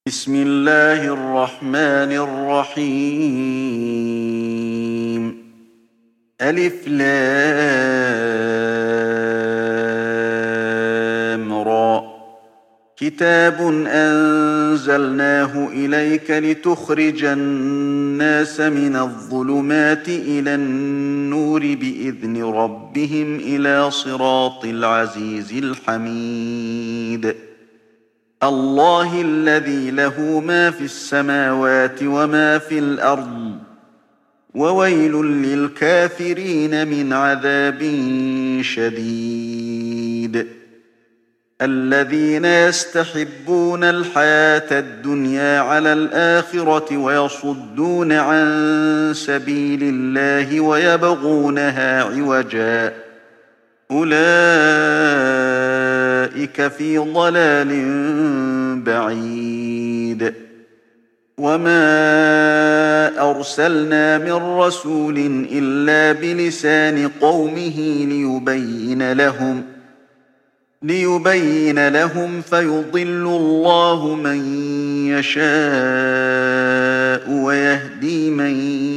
بسم الله الرحمن الرحيم. ألف لام را. كتاب أنزلناه إليك لتخرج الناس من الظلمات إلى النور بإذن ربهم إلى صراط العزيز الحميد. الله الذي له ما في السماوات وما في الأرض، وويل للكافرين من عذاب شديد. الذين يستحبون الحياة الدنيا على الآخرة ويصدون عن سبيل الله ويبغونها عوجا، أولئك في ضلال بعيد. وما أرسلنا من رسول إلا بلسان قومه ليبين لهم فيضل الله من يشاء ويهدي من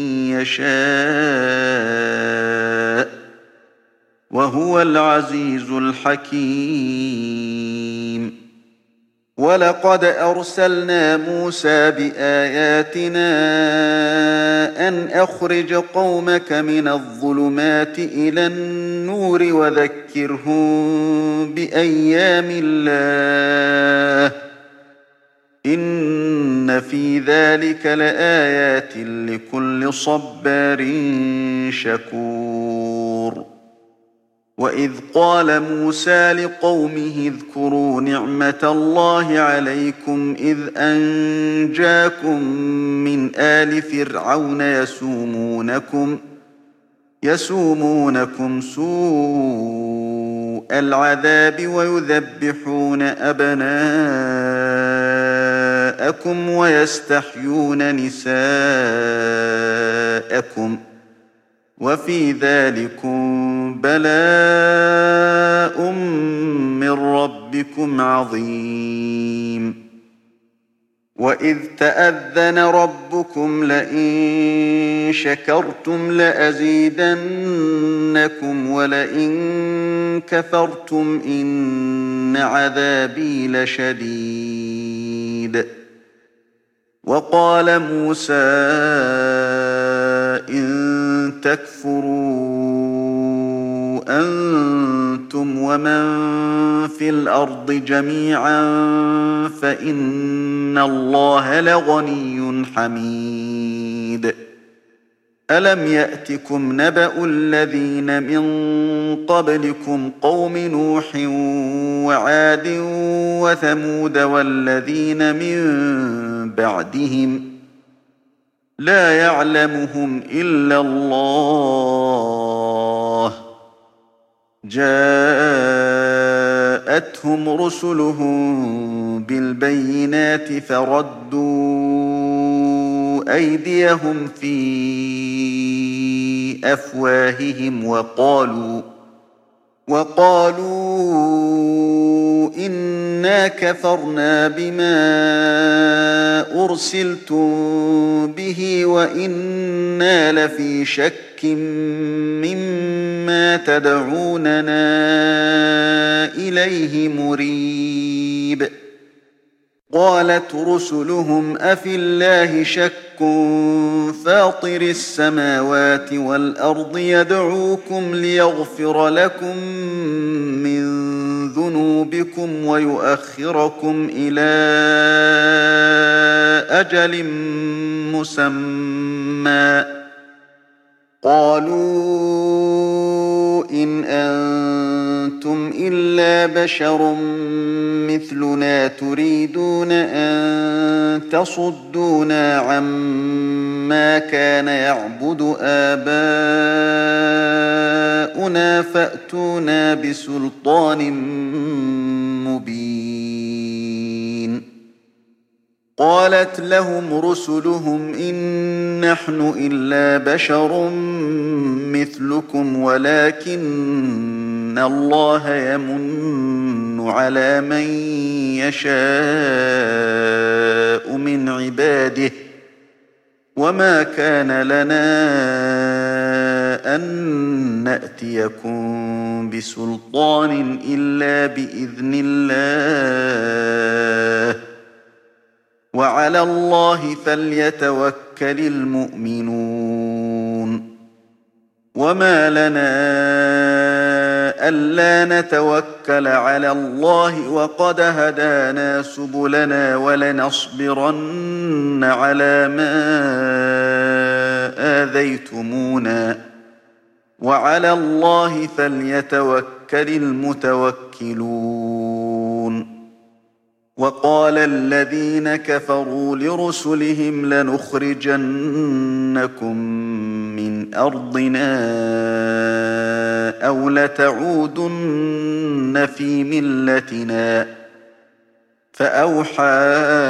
يشاء، وهو العزيز الحكيم. ولقد أرسلنا موسى بآياتنا أن أخرج قومك من الظلمات إلى النور وذكرهم بأيام الله، إن في ذلك لآيات لكل صبار شكور. وإذ قال موسى لقومه اذكروا نعمة الله عليكم إذ أنجاكم من آل فرعون يسومونكم سوء العذاب ويذبحون أبناءكم ويستحيون نساءكم، وفي ذلكم بلاء من ربكم عظيم. وإذ تأذن ربكم لئن شكرتم لأزيدنكم ولئن كفرتم إن عذابي لشديد. وقال موسى إن تكفروا أنتم ومن في الأرض جميعا فإن الله لغني حميد. ألم يأتكم نبأ الذين من قبلكم قوم نوح وعاد وثمود والذين من بعدهم لا يعلمهم إلا الله، جاءتهم رسلهم بالبينات فردوا أيديهم في أفواههم وقالوا إنا كفرنا بما أرسلتم به وإنا لفي شك مما تدعوننا إليه مريب. قالت رسلهم أفي الله شك فاطر السماوات والأرض يدعوكم ليغفر لكم من ذنوبكم ويؤخركم إلى أجل مسمى، قالوا إن أنتم إلا بشر مثلنا تريدون أن تصدونا عما كان يعبد آباؤنا فأتونا بسلطان مبين. قالت لهم رسلهم إن نحن إلا بشر مثلكم ولكن الله يمن على من يشاء وما كان لنا أن نأتيكم بسلطان إلا بإذن الله وعلى الله فليتوكل المؤمنون وما لنا ألا نتوكل على الله وقد هدانا سبلنا ولنصبرن على ما آذيتمونا وعلى الله فليتوكل المتوكلون وقال الذين كفروا لرسلهم لنخرجنكم من أرضنا أو لتعودن في ملتنا فأوحى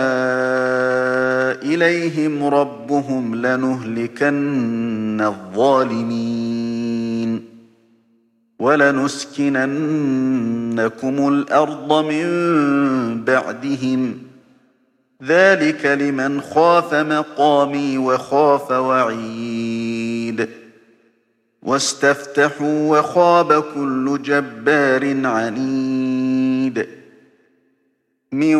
إليهم ربهم لنهلكن الظالمين ولنسكننكم الأرض من بعدهم ذلك لمن خاف مقامي وخاف وعيد واستفتحوا وخاب كل جبار عنيد من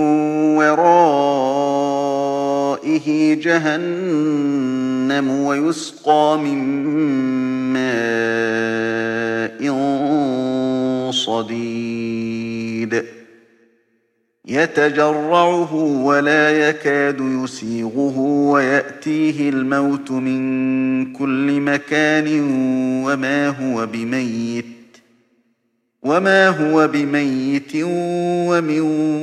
ورائه جهنم ويسقى من ماء صديد يتجرعه ولا يكاد يسيغه ويأتيه الموت من كل مكان وما هو بميت ومن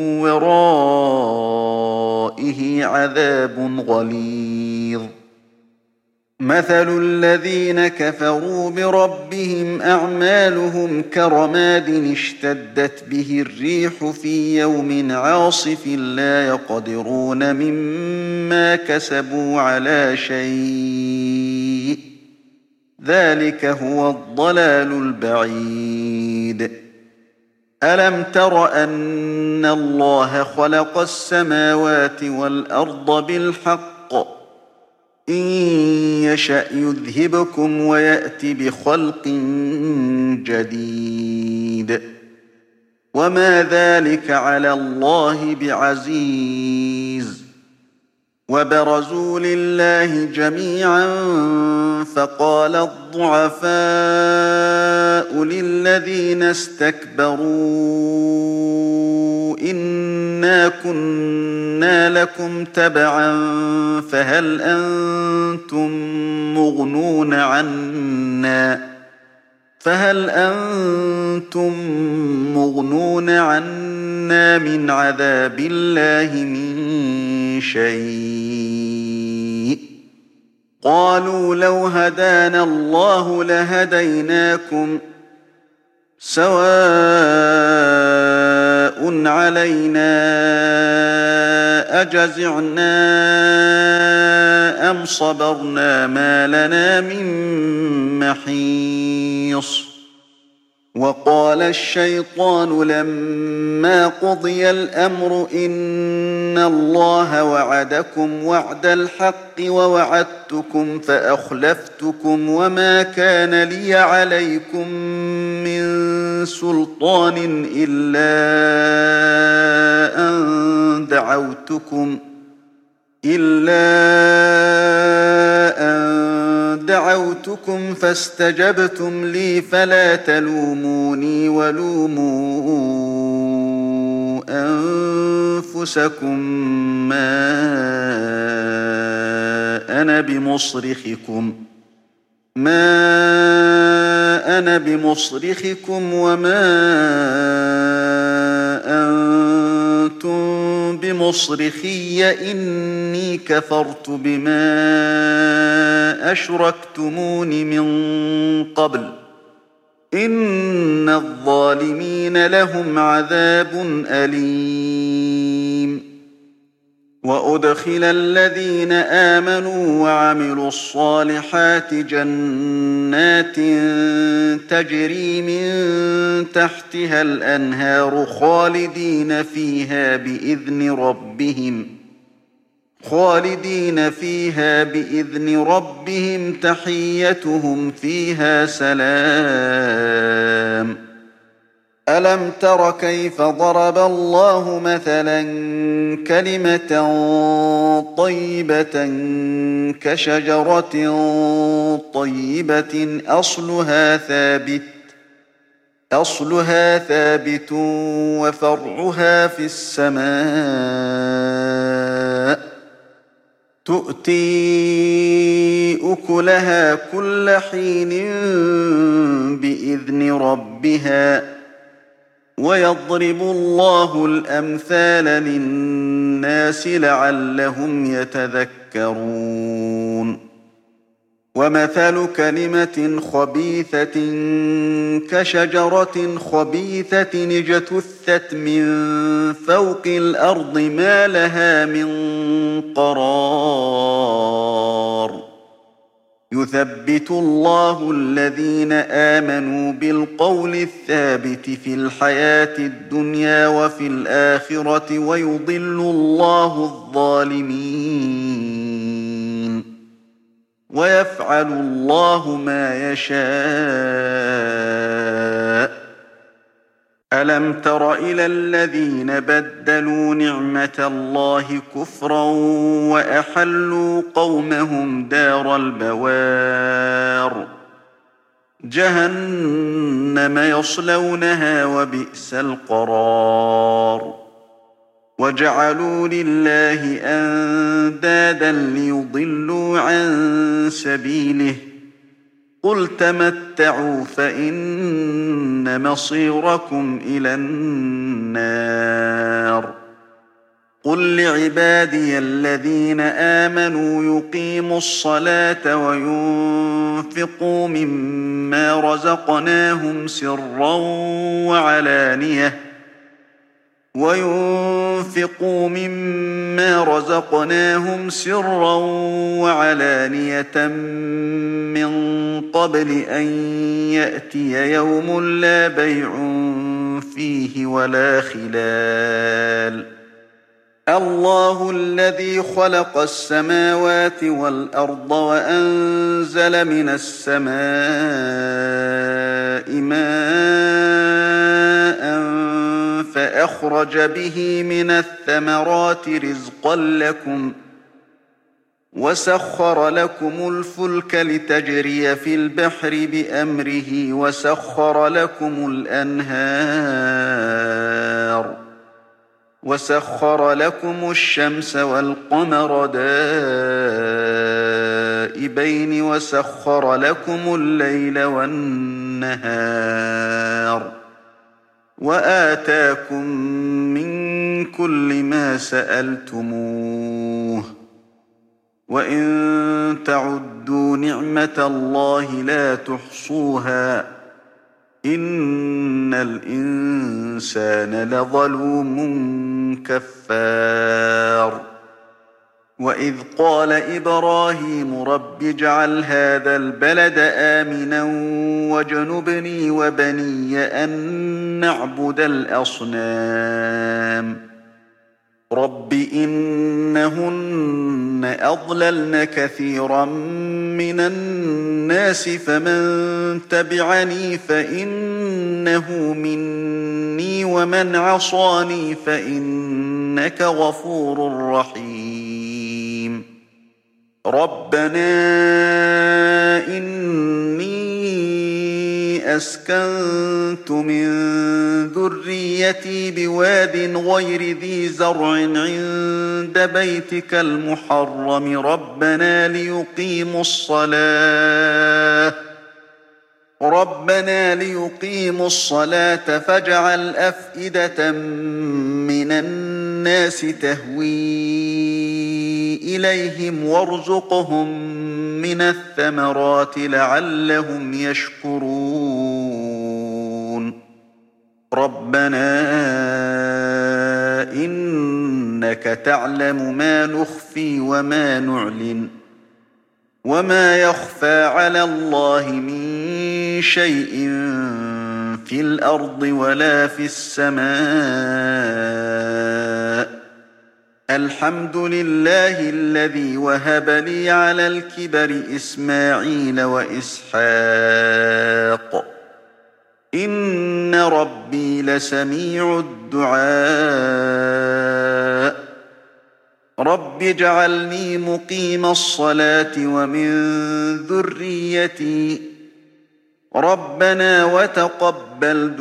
ورائه عذاب غليظ مثل الذين كفروا بربهم أعمالهم كرماد اشتدت به الريح في يوم عاصف لا يقدرون مما كسبوا على شيء ذلك هو الضلال البعيد ألم تر أن الله خلق السماوات والأرض بالحق إن يشأ يذهبكم ويأت بخلق جديد وما ذلك على الله بعزيز وبرزوا لله جميعا فقال الضعفاء للذين استكبروا إنا كنا لكم تبعا فهل أنتم مغنون عنا من عذاب الله من شيء قالوا لو هدانا الله لهديناكم سواء علينا أجزعنا أم صبرنا ما لنا من محيص وقال الشيطان لما قضي الأمر إن الله وعدكم وعد الحق ووعدتكم فأخلفتكم وما كان لي عليكم من سلطان إلا أن دعوتكم فاستجبتم لي فلا تلوموني ولوموا أنفسكم ما أنا بمصرخكم وما أنتم بمصرخي إني كفرت بما أشركتمون من قبل إن الظالمين لهم عذاب أليم وأدخل الذين آمنوا وعملوا الصالحات جنات تجري من تحتها الأنهار خالدين فيها خالدين فيها بإذن ربهم تحيتهم فيها سلام. ألم تر كيف ضرب الله مثلا كلمة طيبة كشجرة طيبة أصلها ثابت وفرعها في السماء تؤتي أكلها كل حين بإذن ربها ويضرب الله الأمثال للناس لعلهم يتذكرون. ومثل كلمة خبيثة كشجرة خبيثة اجتثت من فوق الأرض ما لها من قرار. يثبت الله الذين آمنوا بالقول الثابت في الحياة الدنيا وفي الآخرة ويضل الله الظالمين ويفعل الله ما يشاء. ألم تر إلى الذين بدلوا نعمة الله كفرا وأحلوا قومهم دار البوار جهنم يصلونها وبئس القرار. وجعلوا لله أندادا ليضلوا عن سبيله قل تمتعوا فإن مصيركم إلى النار. قل لعبادي الذين آمنوا يقيموا الصلاة وينفقوا مما رزقناهم سرا وعلانية من قبل أن يأتي يوم لا بيع فيه ولا خلال. الله الذي خلق السماوات والأرض وأنزل من السماء ماء فأخرج به من الثمرات رزقا لكم وسخر لكم الفلك لتجري في البحر بأمره وسخر لكم الأنهار وسخر لكم الشمس والقمر دائبين وسخر لكم الليل والنهار وآتاكم من كل ما سألتموه وإن تعدوا نعمة الله لا تحصوها إن الإنسان لظلوم كفار. وإذ قال إبراهيم رب اجعل هذا البلد آمنا واجنبني وبني أن نعبد الأصنام رب إنهن أضللن كثيرا من الناس فمن تبعني فإنه مني ومن عصاني فإنك غفور رحيم. ربنا إني أسكنت من ذريتي بواد غير ذي زرع عند بيتك المحرم ربنا ليقيموا الصلاة فاجعل أفئدة من الناس تهوي إليهم وارزقهم من الثمرات لعلهم يشكرون. ربنا إنك تعلم ما نخفي وما نعلن وما يخفى على الله من شيء في الأرض ولا في السماء الحمد لله الذي وهب لي على الكبر إسماعيل وإسحاق إن ربي لسميع الدعاء رب اجعلني مقيم الصلاة ومن ذريتي ربنا وتقبل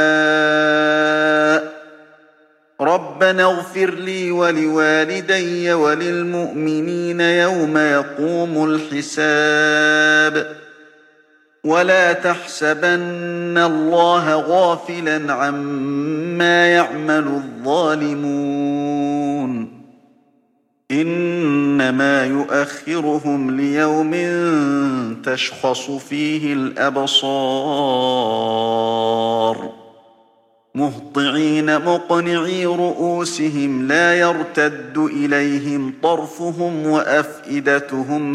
دعاء ربنا اغفر لي ولوالدي وللمؤمنين يوم يقوم الحساب ولا تحسبن الله غافلا عما يعمل الظالمون إنما يؤخرهم ليوم تشخص فيه الأبصار مهطعين مقنعي رؤوسهم لا يرتد إليهم طرفهم وأفئدتهم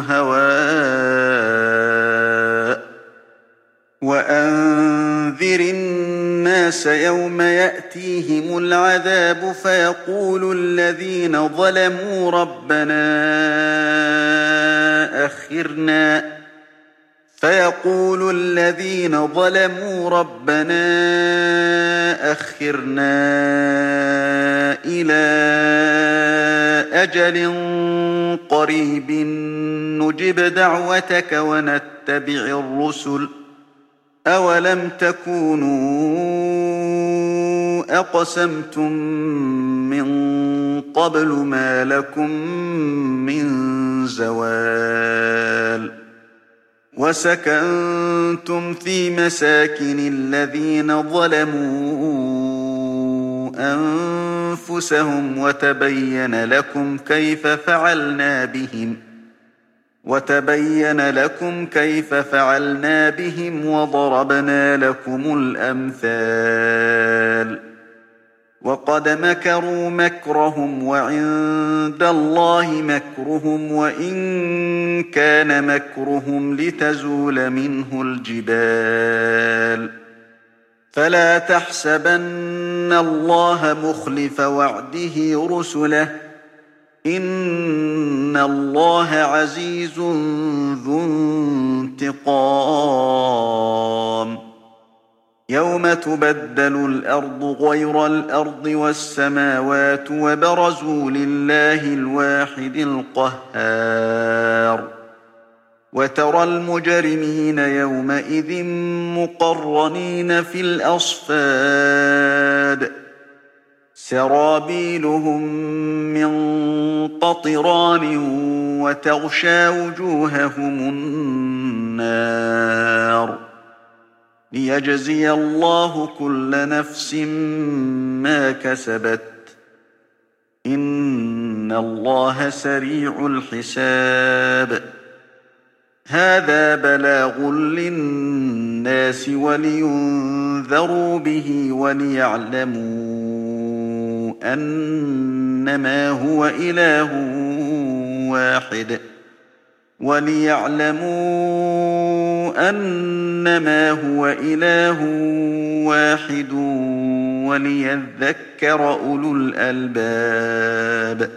هواء وأنذر الناس يوم يأتيهم العذاب فيقول الذين ظلموا ربنا أخرنا إلى أجل قريب نجب دعوتك ونتبع الرسل أولم تكونوا أقسمتم من قبل ما لكم من زوال وسكنتم في مساكن الذين ظلموا أنفسهم وتبين لكم كيف فعلنا بهم وضربنا لكم الأمثال وقد مكروا مكرهم وعند الله مكرهم وإن كان مكرهم لتزول منه الجبال فلا تحسبن الله مخلف وعده رسله إن الله عزيز ذو انتقام يوم تبدل الأرض غير الأرض والسماوات وبرزوا لله الواحد القهار وترى المجرمين يومئذ مقرنين في الأصفاد سرابيلهم من قطران وتغشى وجوههم النار ليجزي الله كل نفس ما كسبت إن الله سريع الحساب هذا بلاغ للناس ولينذروا به وليعلموا أنما هو إله واحد وليذكر أولو الألباب